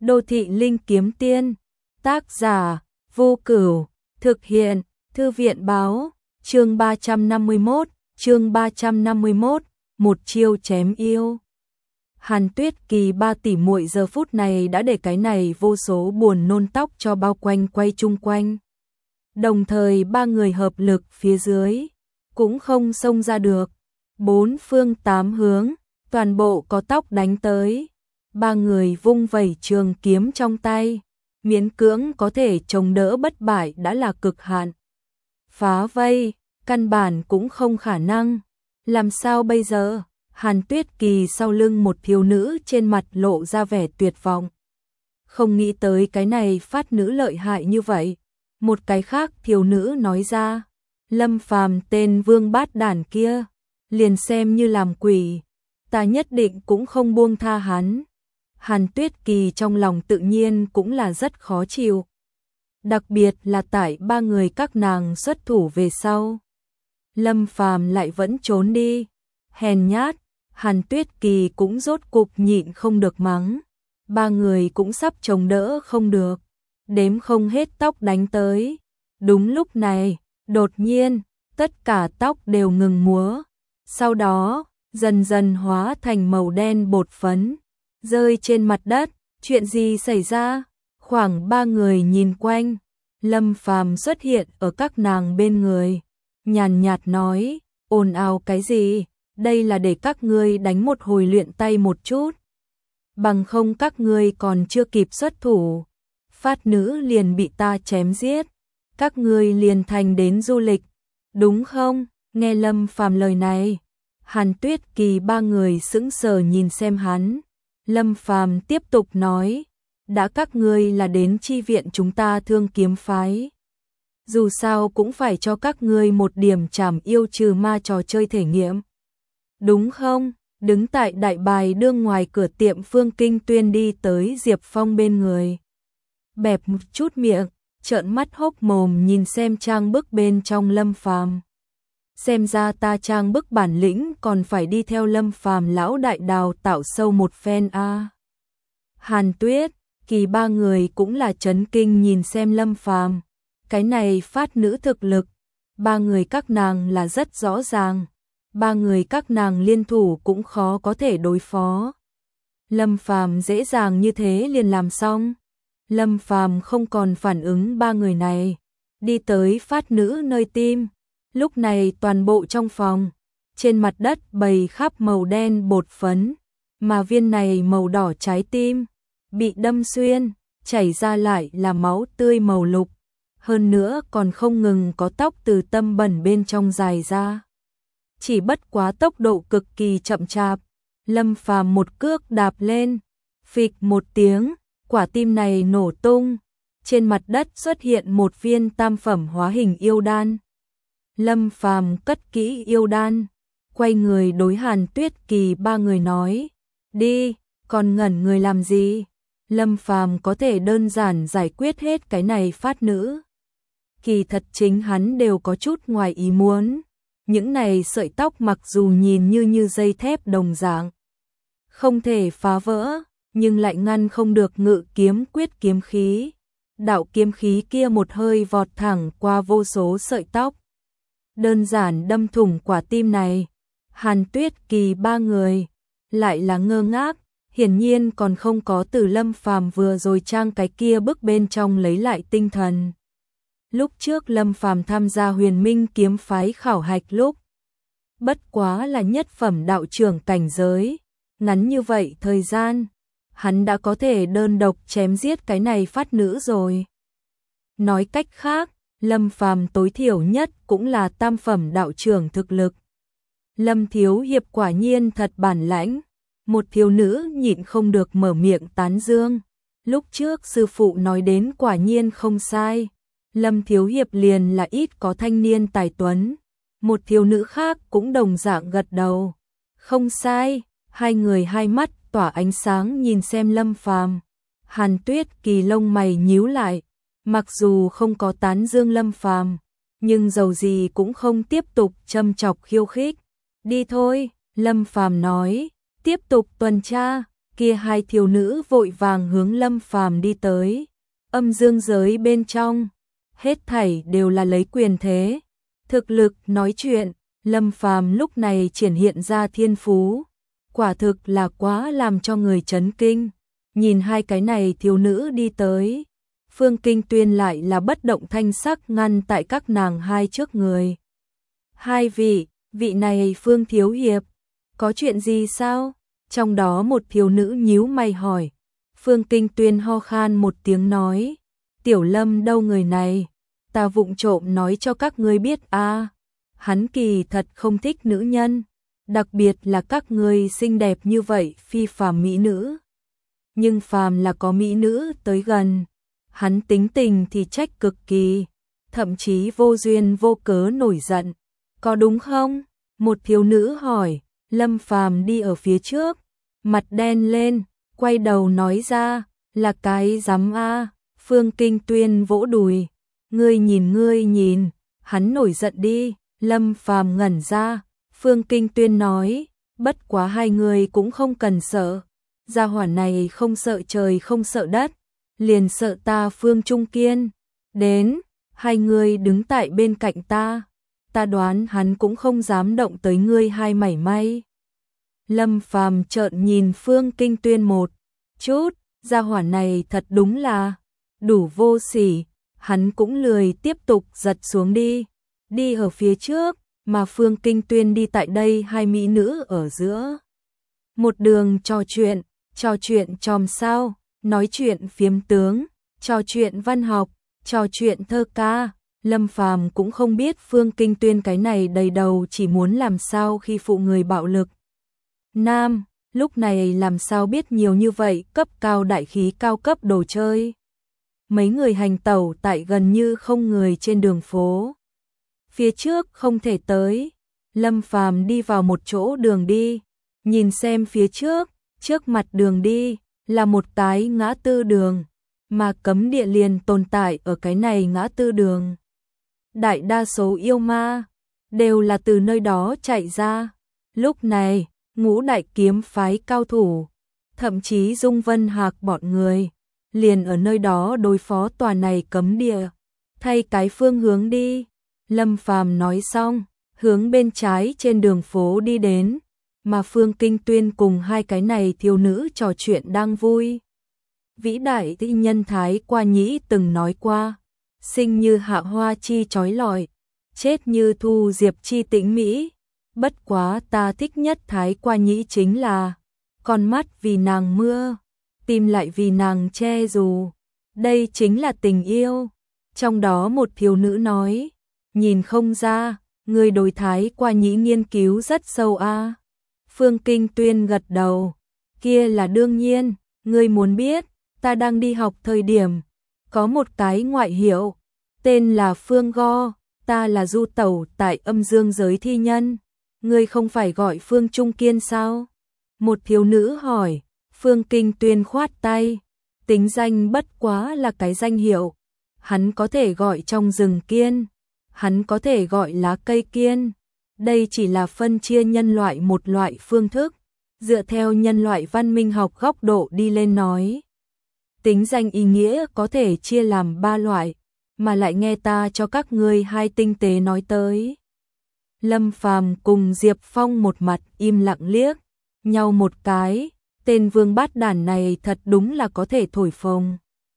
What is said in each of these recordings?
Đô thị linh kiếm tiên, tác giả, Vô Cửu, thực hiện, Thư viện báo, chương 351, một chiêu chém yêu. Hàn Tuyết Kỳ ba tỷ muội giờ phút này đã để cái này vô số buồn nôn tóc cho bao quanh quay chung quanh. Đồng thời ba người hợp lực phía dưới, cũng không xông ra được. Bốn phương tám hướng, toàn bộ có tóc đánh tới. Ba người vung vẩy trường kiếm trong tay, miễn cưỡng có thể chống đỡ bất bại đã là cực hạn. Phá vây, căn bản cũng không khả năng. Làm sao bây giờ? Hàn Tuyết Kỳ sau lưng một thiếu nữ trên mặt lộ ra vẻ tuyệt vọng. Không nghĩ tới cái này phát nữ lợi hại như vậy. Một cái khác thiếu nữ nói ra, Lâm Phàm tên vương bát đản kia, liền xem như làm quỷ, ta nhất định cũng không buông tha hắn. Hàn Tuyết Kỳ trong lòng tự nhiên cũng là rất khó chịu. Đặc biệt là tại ba người các nàng xuất thủ về sau. Lâm Phàm lại vẫn trốn đi. Hèn nhát, Hàn Tuyết Kỳ cũng rốt cục nhịn không được mắng. Ba người cũng sắp chống đỡ không được. Đếm không hết tóc đánh tới. Đúng lúc này, đột nhiên, tất cả tóc đều ngừng múa. Sau đó, dần dần hóa thành màu đen bột phấn, rơi trên mặt đất. Chuyện gì xảy ra? Khoảng ba người nhìn quanh, Lâm Phàm xuất hiện ở các nàng bên người, nhàn nhạt nói, ồn ào cái gì? Đây là để các ngươi đánh một hồi luyện tay một chút. Bằng không các ngươi còn chưa kịp xuất thủ, phát nữ liền bị ta chém giết. Các ngươi liền thành đến du lịch, đúng không? Nghe Lâm Phàm lời này, Hàn Tuyết Kỳ ba người sững sờ nhìn xem hắn. Lâm Phàm tiếp tục nói, đã các ngươi là đến chi viện chúng ta Thương Kiếm phái, dù sao cũng phải cho các ngươi một điểm trảm yêu trừ ma trò chơi thể nghiệm, đúng không? Đứng tại đại bài đương ngoài cửa tiệm Phương Kinh Tuyên đi tới Diệp Phong bên người, bẹp một chút miệng, trợn mắt hốc mồm nhìn xem trang bức bên trong Lâm Phàm. Xem ra ta trang bức bản lĩnh còn phải đi theo Lâm Phàm lão đại đào tạo sâu một phen a. Hàn Tuyết Kỳ ba người cũng là chấn kinh nhìn xem Lâm Phàm, cái này phát nữ thực lực, ba người các nàng là rất rõ ràng, ba người các nàng liên thủ cũng khó có thể đối phó. Lâm Phàm dễ dàng như thế liền làm xong. Lâm Phàm không còn phản ứng ba người này, đi tới phát nữ nơi tim. Lúc này toàn bộ trong phòng, trên mặt đất bày khắp màu đen bột phấn, mà viên này màu đỏ trái tim, bị đâm xuyên, chảy ra lại là máu tươi màu lục. Hơn nữa còn không ngừng có tóc từ tâm bẩn bên trong dài ra. Chỉ bất quá tốc độ cực kỳ chậm chạp, Lâm Phàm một cước đạp lên, phịch một tiếng, quả tim này nổ tung, trên mặt đất xuất hiện một viên tam phẩm hóa hình yêu đan. Lâm Phàm cất kỹ yêu đan, quay người đối Hàn Tuyết Kỳ ba người nói, đi, còn ngẩn người làm gì? Lâm Phàm có thể đơn giản giải quyết hết cái này phát nữ. Kỳ thật chính hắn đều có chút ngoài ý muốn, những này sợi tóc mặc dù nhìn như dây thép đồng dạng, không thể phá vỡ, nhưng lại ngăn không được Ngự Kiếm Quyết kiếm khí. Đạo kiếm khí kia một hơi vọt thẳng qua vô số sợi tóc, đơn giản đâm thủng quả tim này. Hàn Tuyết Kỳ ba người lại là ngơ ngác, hiển nhiên còn không có từ Lâm Phàm vừa rồi trang cái kia bức bên trong lấy lại tinh thần. Lúc trước Lâm Phàm tham gia Huyền Minh kiếm phái khảo hạch lúc, bất quá là nhất phẩm đạo trưởng cảnh giới, ngắn như vậy thời gian, hắn đã có thể đơn độc chém giết cái này phát nữ rồi. Nói cách khác, Lâm Phàm tối thiểu nhất cũng là tam phẩm đạo trưởng thực lực. Lâm thiếu hiệp quả nhiên thật bản lãnh. Một thiếu nữ nhịn không được mở miệng tán dương. Lúc trước sư phụ nói đến quả nhiên không sai. Lâm thiếu hiệp liền là ít có thanh niên tài tuấn. Một thiếu nữ khác cũng đồng dạng gật đầu. Không sai, hai người hai mắt tỏa ánh sáng nhìn xem Lâm Phàm. Hàn Tuyết Kỳ lông mày nhíu lại. Mặc dù không có tán dương Lâm Phàm, nhưng dầu gì cũng không tiếp tục châm chọc khiêu khích. Đi thôi, Lâm Phàm nói, tiếp tục tuần tra. Kia hai thiếu nữ vội vàng hướng Lâm Phàm đi tới. Âm dương giới bên trong, hết thảy đều là lấy quyền thế, thực lực nói chuyện. Lâm Phàm lúc này triển hiện ra thiên phú, quả thực là quá làm cho người chấn kinh. Nhìn hai cái này thiếu nữ đi tới, Phương Kinh Tuyên lại là bất động thanh sắc ngăn tại các nàng hai trước người. Hai vị này Phương thiếu hiệp, có chuyện gì sao? Trong đó một thiếu nữ nhíu mày hỏi. Phương Kinh Tuyên ho khan một tiếng nói, Tiểu Lâm đâu người này, ta vụng trộm nói cho các ngươi biết a, hắn kỳ thật không thích nữ nhân, đặc biệt là các ngươi xinh đẹp như vậy phi phàm mỹ nữ. Nhưng phàm là có mỹ nữ tới gần, hắn tính tình thì trách cực kỳ, thậm chí vô duyên vô cớ nổi giận. Có đúng không? Một thiếu nữ hỏi. Lâm Phàm đi ở phía trước, mặt đen lên, quay đầu nói ra, là cái dám a. Phương Kinh Tuyên vỗ đùi, ngươi nhìn, hắn nổi giận đi. Lâm Phàm ngẩn ra, Phương Kinh Tuyên nói, bất quá hai người cũng không cần sợ, gia hỏa này không sợ trời không sợ đất, liền sợ ta Phương Trung Kiên. Đến, hai người đứng tại bên cạnh ta đoán hắn cũng không dám động tới ngươi hai mảy may. Lâm Phàm trợn nhìn Phương Kinh Tuyên một chút, gia hỏa này thật đúng là đủ vô sỉ, hắn cũng lười tiếp tục giật xuống đi ở phía trước, mà Phương Kinh Tuyên đi tại đây hai mỹ nữ ở giữa. Một đường trò chuyện chòm sao, nói chuyện phiếm tướng, trò chuyện văn học, trò chuyện thơ ca. Lâm Phàm cũng không biết Phương Kinh Tuyên cái này đầy đầu chỉ muốn làm sao khi phụ người bạo lực. Nam, lúc này làm sao biết nhiều như vậy cấp cao đại khí cao cấp đồ chơi. Mấy người hành tẩu tại gần như không người trên đường phố. Phía trước không thể tới, Lâm Phàm đi vào một chỗ đường đi, nhìn xem phía trước mặt đường đi là một cái ngã tư đường, mà cấm địa liền tồn tại ở cái này ngã tư đường. Đại đa số yêu ma đều là từ nơi đó chạy ra. Lúc này, ngũ đại kiếm phái cao thủ, thậm chí Dung Vân Hạc bọn người, liền ở nơi đó đối phó tòa này cấm địa. Thay cái phương hướng đi, Lâm Phàm nói xong, hướng bên trái trên đường phố đi đến, mà Phương Kinh Tuyên cùng hai cái này thiếu nữ trò chuyện đang vui. Vĩ đại thi nhân Thái Qua Nhĩ từng nói qua, sinh như hạ hoa chi chói lọi, chết như thu diệp chi tĩnh mỹ. Bất quá ta thích nhất Thái Qua Nhĩ chính là con mắt vì nàng mưa, tim lại vì nàng che dù. Đây chính là tình yêu. Trong đó một thiếu nữ nói, nhìn không ra, người đối Thái Qua Nhĩ nghiên cứu rất sâu a. Phương Kinh Tuyên gật đầu, kia là đương nhiên, ngươi muốn biết, ta đang đi học thời điểm, có một cái ngoại hiệu, tên là Phương Go, ta là du tẩu tại âm dương giới thi nhân, ngươi không phải gọi Phương Trung Kiên sao? Một thiếu nữ hỏi. Phương Kinh Tuyên khoát tay, tính danh bất quá là cái danh hiệu, hắn có thể gọi trong rừng kiên, hắn có thể gọi lá cây kiên, đây chỉ là phân chia nhân loại một loại phương thức, dựa theo nhân loại văn minh học góc độ đi lên nói. Tính danh ý nghĩa có thể chia làm 3 loại, mà lại nghe ta cho các ngươi hai tinh tế nói tới. Lâm Phàm cùng Diệp Phong một mặt im lặng liếc nhau một cái, tên vương bát đản này thật đúng là có thể thổi phồng.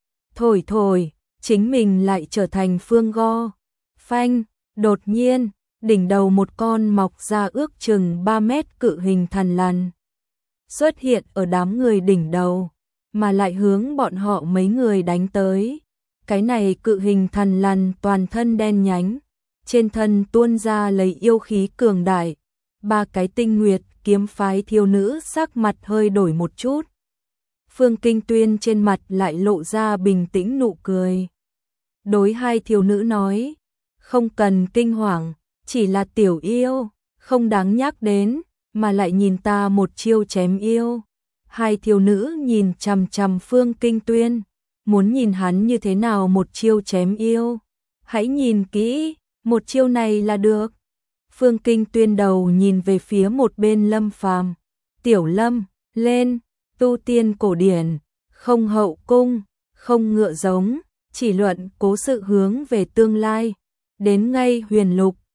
Thổi, chính mình lại trở thành Phương Go. Phanh, đột nhiên, đỉnh đầu một con mọc ra ước chừng 3 mét cự hình thằn lằn xuất hiện ở đám người đỉnh đầu, mà lại hướng bọn họ mấy người đánh tới. Cái này cự hình thằn lằn toàn thân đen nhánh, trên thân tuôn ra lấy yêu khí cường đại. 3 cái tinh nguyệt kiếm phái thiếu nữ sắc mặt hơi đổi một chút. Phương Kinh Tuyên trên mặt lại lộ ra bình tĩnh nụ cười. Đối hai thiếu nữ nói, không cần kinh hoàng, chỉ là tiểu yêu, không đáng nhắc đến, mà lại nhìn ta một chiêu chém yêu. Hai thiếu nữ nhìn chằm chằm Phương Kinh Tuyên, muốn nhìn hắn như thế nào một chiêu chém yêu. Hãy nhìn kỹ, một chiêu này là được. Phương Kinh Tuyên đầu nhìn về phía một bên Lâm Phàm. Tiểu Lâm, lên, Tu tiên cổ điển, không hậu cung, không ngựa giống, chỉ luận cố sự hướng về tương lai. Đến ngay huyền lục,